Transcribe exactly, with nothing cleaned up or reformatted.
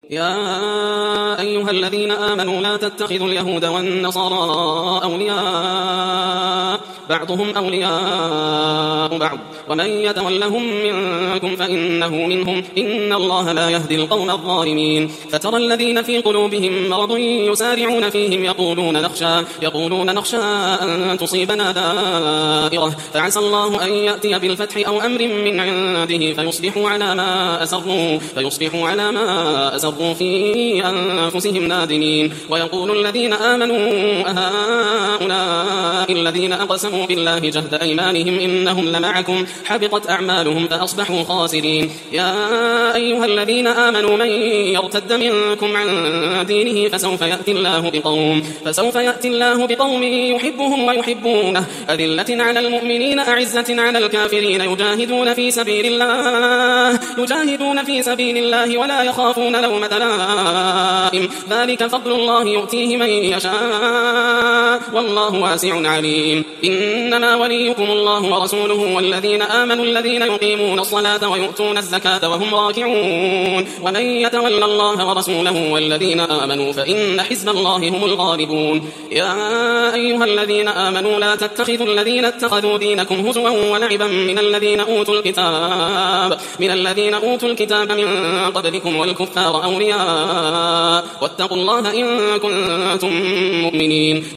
يا أيها الذين آمنوا لا تتخذوا اليهود والنصارى أولياء بعضهم أولياء بعض ومن يتولهم منكم فإنه منهم إن الله لا يهدي القوم الظالمين. فترى الذين في قلوبهم مرض يسارعون فيهم يقولون نخشى, يقولون نخشى أن تصيبنا دائرة فعسى الله أن يأتي بالفتح أو أمر من عنده فيصبحوا على ما أسروا, فيصبحوا على ما أسروا في أنفسهم نادمين. ويقول الذين آمنوا أهؤلاء الذين أقسموا بالله جهد أيمانهم إنهم لمعكم حبطت أعمالهم فأصبحوا خاسرين. يا أيها الذين آمنوا من يرتد منكم عن دينه فسوف يأتي الله بقوم, فسوف يأتي الله بقوم يحبهم ويحبونه أذلة على المؤمنين أعزة على الكافرين يجاهدون في سبيل الله يجاهدون في سبيل الله ولا يخافون لومة لائم ذلك فضل الله يؤتيه من يشاء والله واسع عليم. إنما وليكم الله ورسوله والذين آمنوا الذين يقيمون الصلاة ويؤتون الزكاة وهم راكعون ومن يتولى الله ورسوله والذين آمنوا فإن حزب الله هم الغالبون. يا أيها الذين آمنوا لا تتخذوا الذين اتخذوا دينكم هزوا ولعبا من الذين أوتوا الكتاب من الذين أوتوا الكتاب من قبلكم والكفار أولياء واتقوا الله إن كنتم مؤمنين.